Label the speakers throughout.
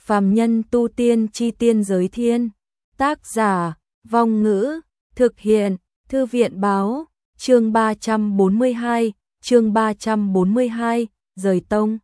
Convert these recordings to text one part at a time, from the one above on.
Speaker 1: Phàm nhân tu tiên chi tiên giới thiên. Tác giả, Vong Ngữ, thực hiện, Thư viện báo, chương 342, rời tông.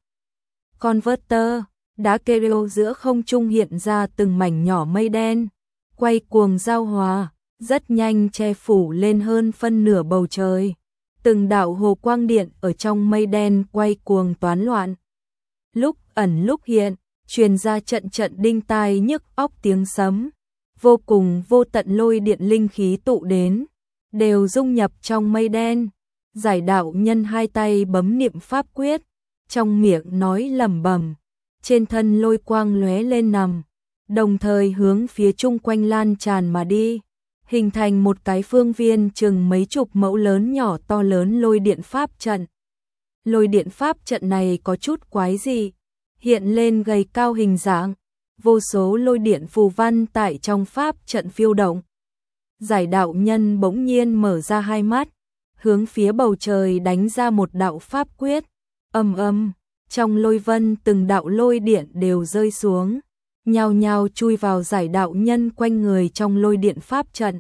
Speaker 1: Converter, đá kêu giữa không trung hiện ra từng mảnh nhỏ mây đen, quay cuồng giao hòa, rất nhanh che phủ lên hơn phân nửa bầu trời. Từng đạo hồ quang điện ở trong mây đen quay cuồng toán loạn. Lúc ẩn lúc hiện, truyền ra trận trận đinh tai nhức óc tiếng sấm. Vô cùng vô tận lôi điện linh khí tụ đến, đều dung nhập trong mây đen. Giải đạo nhân hai tay bấm niệm pháp quyết, trong miệng nói lẩm bẩm, trên thân lôi quang lóe lên nằm, đồng thời hướng phía chung quanh lan tràn mà đi, hình thành một cái phương viên chừng mấy chục mẫu lớn nhỏ to lớn lôi điện pháp trận. Lôi điện pháp trận này có chút quái dị, hiện lên gầy cao hình dạng, vô số lôi điện phù văn tại trong pháp trận phiêu động. Giải đạo nhân bỗng nhiên mở ra hai mắt, hướng phía bầu trời đánh ra một đạo pháp quyết. Ầm ầm, trong lôi vân từng đạo lôi điện đều rơi xuống, nhao nhao chui vào giải đạo nhân quanh người trong lôi điện pháp trận,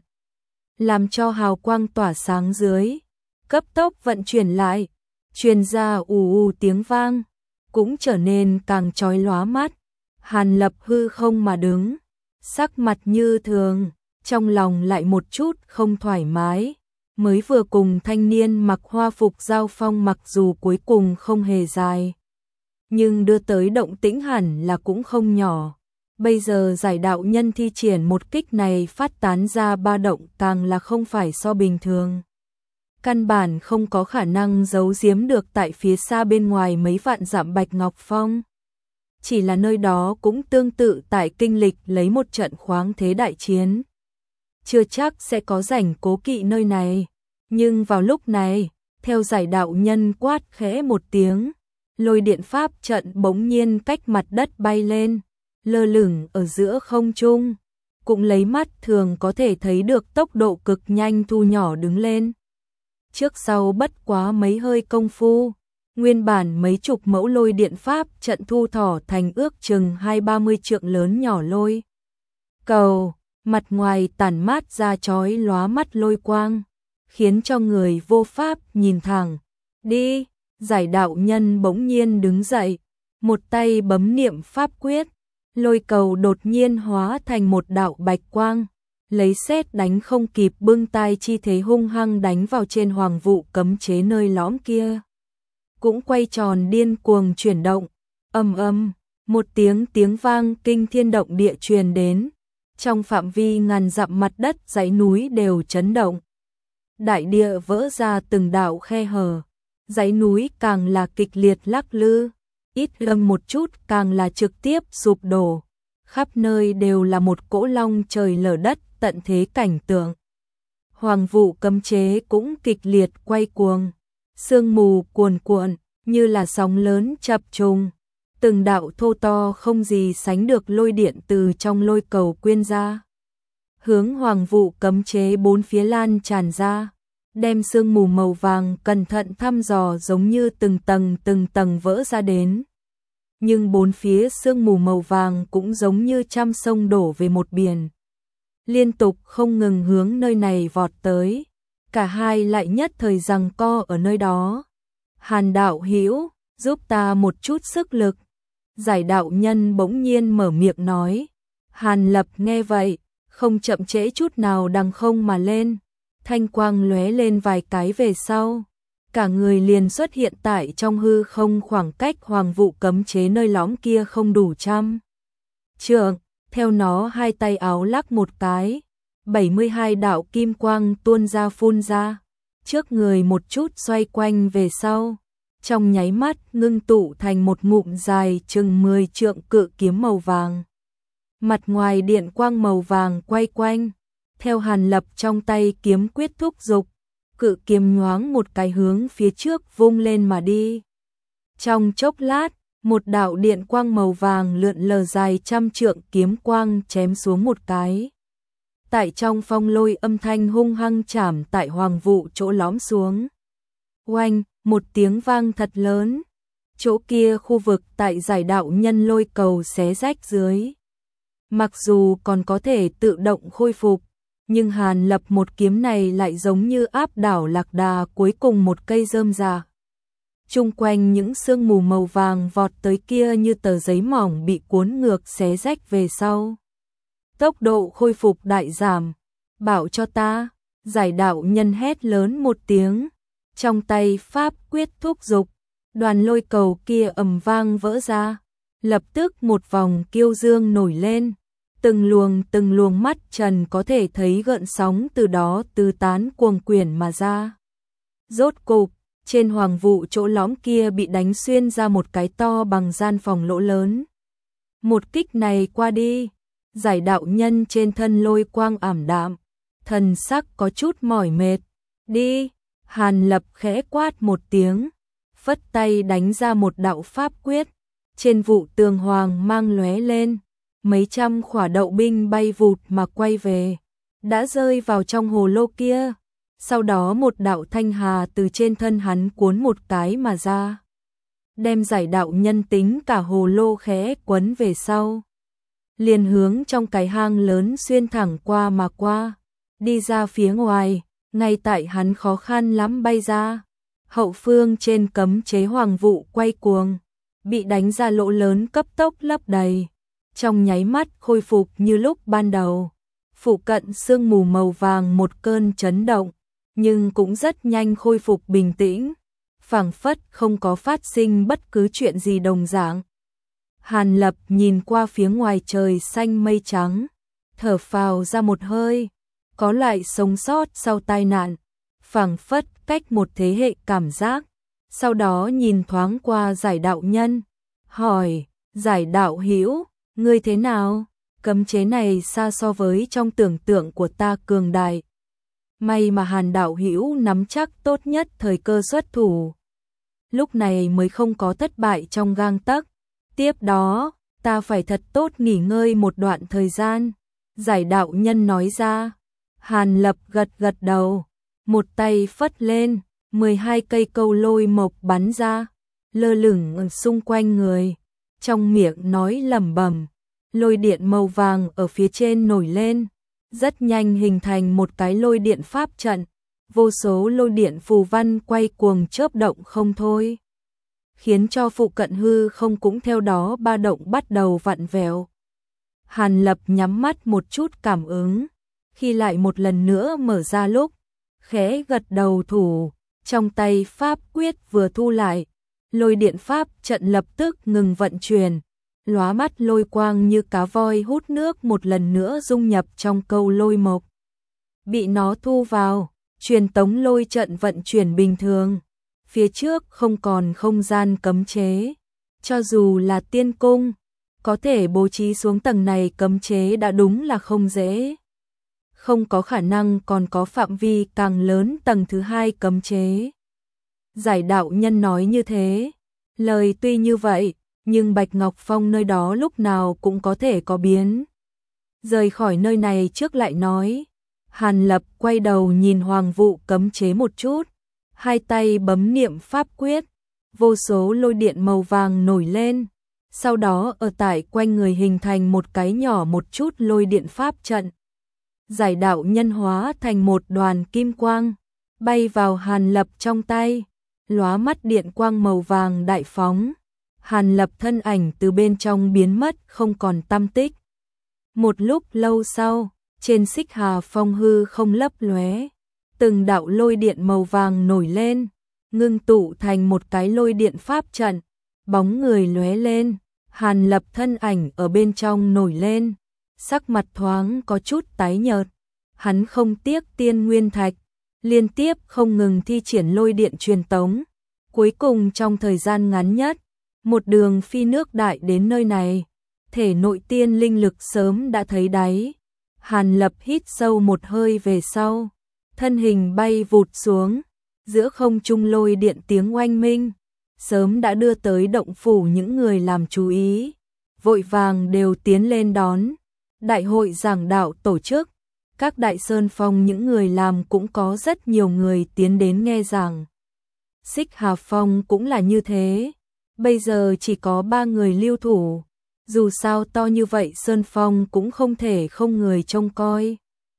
Speaker 1: làm cho hào quang tỏa sáng dưới cấp tốc vận chuyển lại, truyền ra ù ù tiếng vang, cũng trở nên càng chói lóa mắt. Hàn Lập hư không mà đứng, sắc mặt như thường, trong lòng lại một chút không thoải mái. Mới vừa cùng thanh niên mặc hoa phục giao phong, mặc dù cuối cùng không hề dài, nhưng đưa tới động tĩnh hẳn là cũng không nhỏ. Bây giờ giải đạo nhân thi triển một kích này phát tán ra ba động càng là không phải so bình thường. Căn bản không có khả năng giấu giếm được tại phía xa bên ngoài mấy vạn dặm Bạch Ngọc Phong. Chỉ là nơi đó cũng tương tự tại kinh lịch lấy một trận khoáng thế đại chiến, chưa chắc sẽ có rảnh cố kỵ nơi này. Nhưng vào lúc này, theo giải đạo nhân quát khẽ một tiếng, lôi điện pháp trận bỗng nhiên cách mặt đất bay lên, lơ lửng ở giữa không trung, cũng lấy mắt thường có thể thấy được tốc độ cực nhanh thu nhỏ đứng lên. Trước sau bất quá mấy hơi công phu, nguyên bản mấy chục mẫu lôi điện pháp trận thu thỏ thành ước chừng 20-30 trượng lớn nhỏ lôi cầu, mặt ngoài tản mát ra chói lóa mắt lôi quang, khiến cho người vô pháp nhìn thẳng. Đi, giải đạo nhân bỗng nhiên đứng dậy, một tay bấm niệm pháp quyết, lôi cầu đột nhiên hóa thành một đạo bạch quang, lấy sét đánh không kịp bưng tay chi thế hung hăng đánh vào trên hoàng vụ cấm chế nơi lõm kia. Cũng quay tròn điên cuồng chuyển động, ầm ầm, một tiếng vang kinh thiên động địa truyền đến, trong phạm vi ngàn dặm mặt đất dãy núi đều chấn động. Đại địa vỡ ra từng đạo khe hở, dãy núi càng là kịch liệt lắc lư, ít gần một chút càng là trực tiếp sụp đổ, khắp nơi đều là một cỗ long trời lở đất tận thế cảnh tượng. Hoàng vụ cấm chế cũng kịch liệt quay cuồng, sương mù cuồn cuộn như là sóng lớn chập trùng, từng đạo thô to không gì sánh được lôi điện từ trong lôi cầu quyên ra, hướng hoàng vụ cấm chế bốn phía lan tràn ra, đem sương mù màu vàng cẩn thận thăm dò giống như từng tầng vỡ ra đến. Nhưng bốn phía sương mù màu vàng cũng giống như trăm sông đổ về một biển, liên tục không ngừng hướng nơi này vọt tới, cả hai lại nhất thời giằng co ở nơi đó. Hàn đạo hữu, giúp ta một chút sức lực. Giải đạo nhân bỗng nhiên mở miệng nói. Hàn Lập nghe vậy, không chậm trễ chút nào đằng không mà lên, thanh quang lóe lên vài cái về sau, cả người liền xuất hiện tại trong hư không, khoảng cách hoàng vụ cấm chế nơi lõm kia không đủ trăm trượng. Theo nó hai tay áo lắc một cái, 72 đạo kim quang tuôn ra phun ra, trước người một chút xoay quanh về sau, trong nháy mắt ngưng tụ thành một ngụm dài chừng 10 trượng cự kiếm màu vàng. Mặt ngoài điện quang màu vàng quay quanh, theo Hàn Lập trong tay kiếm quyết thúc dục, cự kiếm nhoáng một cái hướng phía trước vung lên mà đi. Trong chốc lát, một đạo điện quang màu vàng lượn lờ dài trăm trượng kiếm quang chém xuống một cái. Tại trong phong lôi âm thanh hung hăng chạm tại hoàng vụ chỗ lõm xuống. Oanh, một tiếng vang thật lớn. Chỗ kia khu vực tại giải đạo nhân lôi cầu xé rách dưới. Mặc dù còn có thể tự động khôi phục, nhưng Hàn Lập một kiếm này lại giống như áp đảo lạc đà cuối cùng một cây rơm rạ. Chung quanh những sương mù màu vàng vọt tới kia như tờ giấy mỏng bị cuốn ngược xé rách về sau. Tốc độ khôi phục đại giảm. Bảo cho ta, giải đạo nhân hét lớn một tiếng. Trong tay pháp quyết thúc giục, đoàn lôi cầu kia ầm vang vỡ ra. Lập tức một vòng kiêu dương nổi lên. Từng luồng mắt trần có thể thấy gợn sóng từ đó tứ tán cuồng quyển mà ra. Rốt cục, trên hoàng vụ chỗ lõm kia bị đánh xuyên ra một cái to bằng gian phòng lỗ lớn. Một kích này qua đi, giải đạo nhân trên thân lôi quang ảm đạm, thần sắc có chút mỏi mệt. Đi, Hàn Lập khẽ quát một tiếng, phất tay đánh ra một đạo pháp quyết, trên vụ tường hoàng mang lóe lên. Mấy trăm khỏa đậu binh bay vụt mà quay về, đã rơi vào trong hồ lô kia. Sau đó một đạo thanh hà từ trên thân hắn cuốn một cái mà ra, đem giải đạo nhân tính cả hồ lô khẽ quấn về sau. Liền hướng trong cái hang lớn xuyên thẳng qua mà qua, đi ra phía ngoài, ngay tại hắn khó khăn lắm bay ra. Hậu phương trên cấm chế hoàng vụ quay cuồng, bị đánh ra lỗ lớn cấp tốc lấp đầy. Trong nháy mắt khôi phục như lúc ban đầu. Phụ cận sương mù màu vàng một cơn chấn động, nhưng cũng rất nhanh khôi phục bình tĩnh, phảng phất không có phát sinh bất cứ chuyện gì đồng dạng. Hàn Lập nhìn qua phía ngoài trời xanh mây trắng, thở phào ra một hơi, có loại sống sót sau tai nạn, phảng phất cách một thế hệ cảm giác. Sau đó nhìn thoáng qua giải đạo nhân, hỏi, giải đạo hữu, ngươi thế nào? Cấm chế này xa so với trong tưởng tượng của ta cường đại. May mà Hàn đạo hữu nắm chắc tốt nhất thời cơ xuất thủ. Lúc này mới không có thất bại trong gang tấc. Tiếp đó, ta phải thật tốt nghỉ ngơi một đoạn thời gian. Giải đạo nhân nói ra. Hàn Lập gật gật đầu. Một tay phất lên, 12 cây câu lôi mộc bắn ra, lơ lửng ở xung quanh người. Trong miệng nói lẩm bẩm. Lôi điện màu vàng ở phía trên nổi lên, rất nhanh hình thành một cái lôi điện pháp trận, vô số lôi điện phù văn quay cuồng chớp động không thôi, khiến cho phụ cận hư không cũng theo đó ba động bắt đầu vặn vẹo. Hàn Lập nhắm mắt một chút cảm ứng, khi lại một lần nữa mở ra lúc, khẽ gật đầu thủ, trong tay pháp quyết vừa thu lại, lôi điện pháp trận lập tức ngừng vận chuyển. Lóa mắt lôi quang như cá voi hút nước một lần nữa dung nhập trong câu lôi mộc. Bị nó thu vào, truyền tống lôi trận vận chuyển bình thường. Phía trước không còn không gian cấm chế. Cho dù là tiên cung, có thể bố trí xuống tầng này cấm chế đã đúng là không dễ. Không có khả năng còn có phạm vi càng lớn tầng thứ hai cấm chế. Giải đạo nhân nói như thế. Lời tuy như vậy, nhưng Bạch Ngọc Phong nơi đó lúc nào cũng có thể có biến. Rời khỏi nơi này trước lại nói. Hàn Lập quay đầu nhìn hoàng vụ cấm chế một chút, hai tay bấm niệm pháp quyết, vô số lôi điện màu vàng nổi lên, sau đó ở tại quanh người hình thành một cái nhỏ một chút lôi điện pháp trận. Giải đạo nhân hóa thành một đoàn kim quang, bay vào Hàn Lập trong tay, lóa mắt điện quang màu vàng đại phóng. Hàn Lập thân ảnh từ bên trong biến mất không còn tăm tích. Một lúc lâu sau, trên xích hà phong hư không lấp lóe, từng đạo lôi điện màu vàng nổi lên, ngưng tụ thành một cái lôi điện pháp trận, bóng người lóe lên, Hàn Lập thân ảnh ở bên trong nổi lên, sắc mặt thoáng có chút tái nhợt. Hắn không tiếc tiên nguyên thạch, liên tiếp không ngừng thi triển lôi điện truyền tống, cuối cùng trong thời gian ngắn nhất, một đường phi nước đại đến nơi này, thể nội tiên linh lực sớm đã thấy đáy. Hàn Lập hít sâu một hơi về sau, thân hình bay vụt xuống, giữa không trung lôi điện tiếng oanh minh, sớm đã đưa tới động phủ những người làm chú ý, vội vàng đều tiến lên đón. Đại hội giảng đạo tổ chức, các đại sơn phong những người làm cũng có rất nhiều người tiến đến nghe giảng. Xích Hà Phong cũng là như thế. Bây giờ chỉ có 3 người lưu thủ, dù sao to như vậy sơn phong cũng không thể không người trông coi.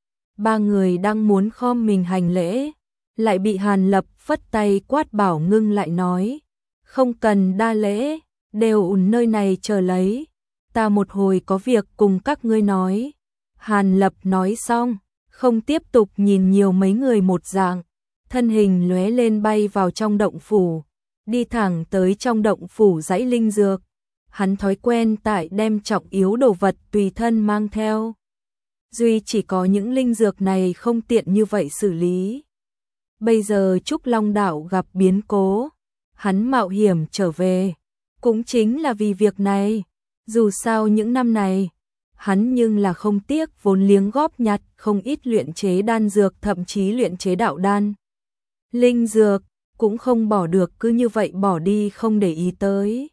Speaker 1: 3 người đang muốn khom mình hành lễ, lại bị Hàn Lập phất tay quát bảo ngưng lại nói, không cần đa lễ, đều nơi này chờ lấy, ta một hồi có việc cùng các ngươi nói. Hàn Lập nói xong, không tiếp tục nhìn nhiều mấy người một dạng, thân hình lóe lên bay vào trong động phủ, đi thẳng tới trong động phủ dãy linh dược. Hắn thói quen tại đem trọng yếu đồ vật tùy thân mang theo. Duy chỉ có những linh dược này không tiện như vậy xử lý. Bây giờ Trúc Long Đảo gặp biến cố, hắn mạo hiểm trở về, cũng chính là vì việc này. Dù sao những năm này, hắn nhưng là không tiếc vốn liếng góp nhặt không ít luyện chế đan dược, thậm chí luyện chế đạo đan. Linh dược cũng không bỏ được cứ như vậy bỏ đi không để ý tới.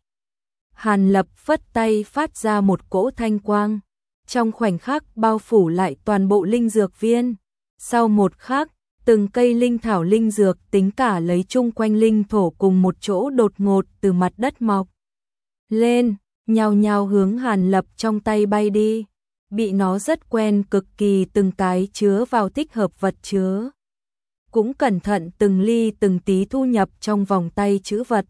Speaker 1: Hàn Lập phất tay phát ra một cỗ thanh quang, trong khoảnh khắc bao phủ lại toàn bộ linh dược viên. Sau một khắc, từng cây linh thảo linh dược tính cả lấy chung quanh linh thổ cùng một chỗ đột ngột từ mặt đất mọc lên, nhào nhào hướng Hàn Lập trong tay bay đi. Bị nó rất quen cực kỳ từng cái chứa vào thích hợp vật chứa. Cũng cẩn thận từng ly từng tí thu nhập trong vòng tay chữ vật.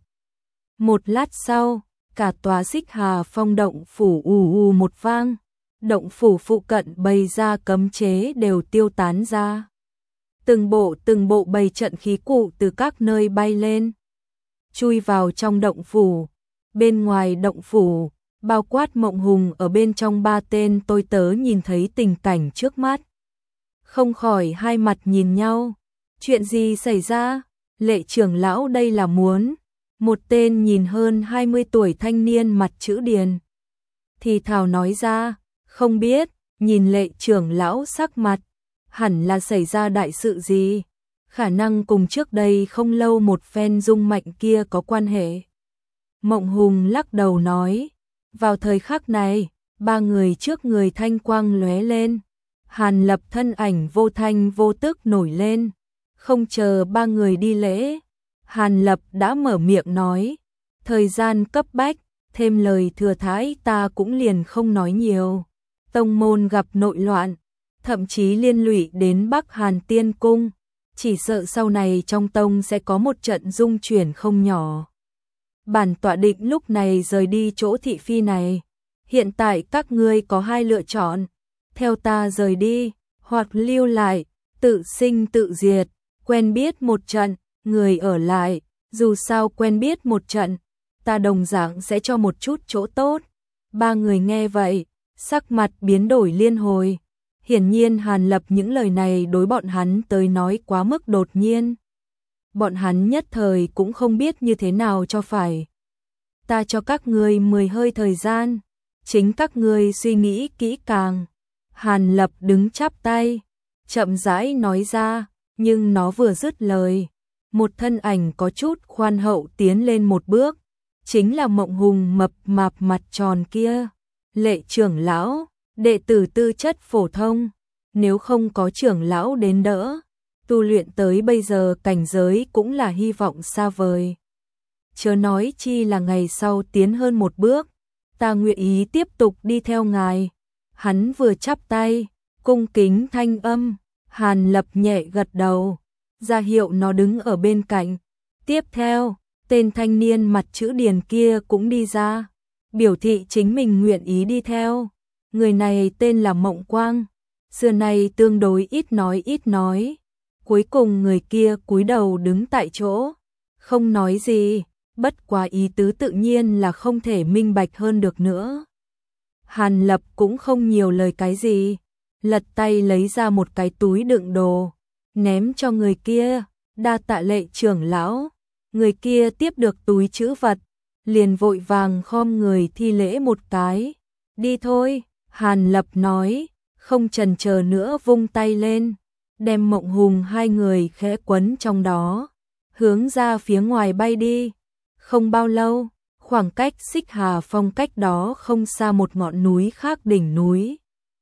Speaker 1: Một lát sau, cả tòa Xích Hà Phong động phủ ù ù một vang, động phủ phụ cận bày ra cấm chế đều tiêu tán ra. Từng bộ bày trận khí cụ từ các nơi bay lên, chui vào trong động phủ. Bên ngoài động phủ, bao quát Mộng Hùng ở bên trong 3 tên tôi tớ nhìn thấy tình cảnh trước mắt, không khỏi hai mặt nhìn nhau. Chuyện gì xảy ra? Lệ trưởng lão đây là muốn. Một tên nhìn hơn 20 tuổi thanh niên mặt chữ điền thì thào nói ra, không biết. Nhìn Lệ trưởng lão sắc mặt, hẳn là xảy ra đại sự gì, khả năng cùng trước đây không lâu một phen dung mạnh kia có quan hệ. Mộng Hùng lắc đầu nói, vào thời khắc này, 3 người trước người thanh quang lóe lên, Hàn Lập thân ảnh vô thanh vô tức nổi lên. Không chờ 3 người đi lễ, Hàn Lập đã mở miệng nói, thời gian cấp bách, thêm lời thừa thãi ta cũng liền không nói nhiều. Tông môn gặp nội loạn, thậm chí liên lụy đến Bắc Hàn Tiên Cung, chỉ sợ sau này trong tông sẽ có một trận dung chuyển không nhỏ. Bản tọa định lúc này rời đi chỗ thị phi này, hiện tại các ngươi có 2 lựa chọn, theo ta rời đi, hoặc lưu lại, tự sinh tự diệt. Quen biết một trận, người ở lại, dù sao quen biết một trận, ta đồng dạng sẽ cho một chút chỗ tốt. 3 người nghe vậy, sắc mặt biến đổi liên hồi. Hiển nhiên Hàn Lập những lời này đối bọn hắn tới nói quá mức đột nhiên. Bọn hắn nhất thời cũng không biết như thế nào cho phải. Ta cho các ngươi 10 hơi thời gian, chính các ngươi suy nghĩ kỹ càng. Hàn Lập đứng chắp tay, chậm rãi nói ra. Nhưng nó vừa dứt lời, một thân ảnh có chút khoan hậu tiến lên một bước, chính là Mộng Hùng mập mạp mặt tròn kia. Lệ trưởng lão, đệ tử tư chất phổ thông, nếu không có trưởng lão đến đỡ, tu luyện tới bây giờ cảnh giới cũng là hy vọng xa vời. Chớ nói chi là ngày sau tiến hơn một bước, ta nguyện ý tiếp tục đi theo ngài. Hắn vừa chắp tay, cung kính thanh âm. Hàn Lập nhẹ gật đầu, ra hiệu nó đứng ở bên cạnh. Tiếp theo, tên thanh niên mặt chữ điền kia cũng đi ra, biểu thị chính mình nguyện ý đi theo. Người này tên là Mộng Quang, xưa nay tương đối ít nói. Cuối cùng người kia cúi đầu đứng tại chỗ, không nói gì, bất quá ý tứ tự nhiên là không thể minh bạch hơn được nữa. Hàn Lập cũng không nhiều lời cái gì, lật tay lấy ra một cái túi đựng đồ, ném cho người kia, đa tạ Lệ trưởng lão. Người kia tiếp được túi trữ vật, liền vội vàng khom người thi lễ một cái. Đi thôi, Hàn Lập nói, không chần chờ nữa vung tay lên, đem Mộng Hùng 2 người khẽ quấn trong đó, hướng ra phía ngoài bay đi. Không bao lâu, khoảng cách Xích Hà Phong cách đó không xa một ngọn núi khác đỉnh núi.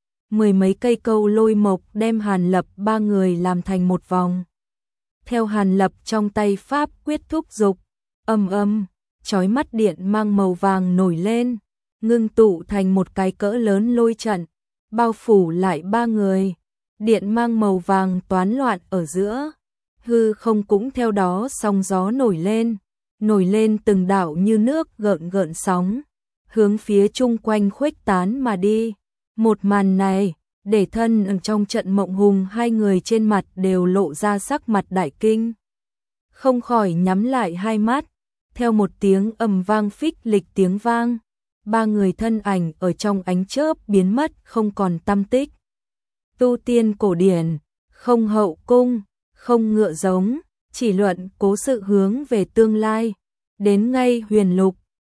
Speaker 1: 10 mấy cây câu lôi mộc đem Hàn Lập 3 người làm thành một vòng. Theo Hàn Lập trong tay pháp quyết thúc dục, chói mắt điện mang màu vàng nổi lên, ngưng tụ thành một cái cỡ lớn lôi trận, bao phủ lại ba người. Điện mang màu vàng toán loạn ở giữa, hư không cũng theo đó sóng gió nổi lên từng đạo như nước gợn gợn sóng, hướng phía chung quanh khuếch tán mà đi. Một màn này, để thân ở trong trận mộng hùng hai người trên mặt đều lộ ra sắc mặt đại kinh. Không khỏi nhắm lại hai mắt, theo một tiếng ầm vang phích lịch tiếng vang, ba người thân ảnh ở trong ánh chớp biến mất không còn tăm tích. Tu tiên cổ điển, không hậu cung, không ngựa giống, chỉ luận cố sự hướng về tương lai. Đến ngay huyền lục,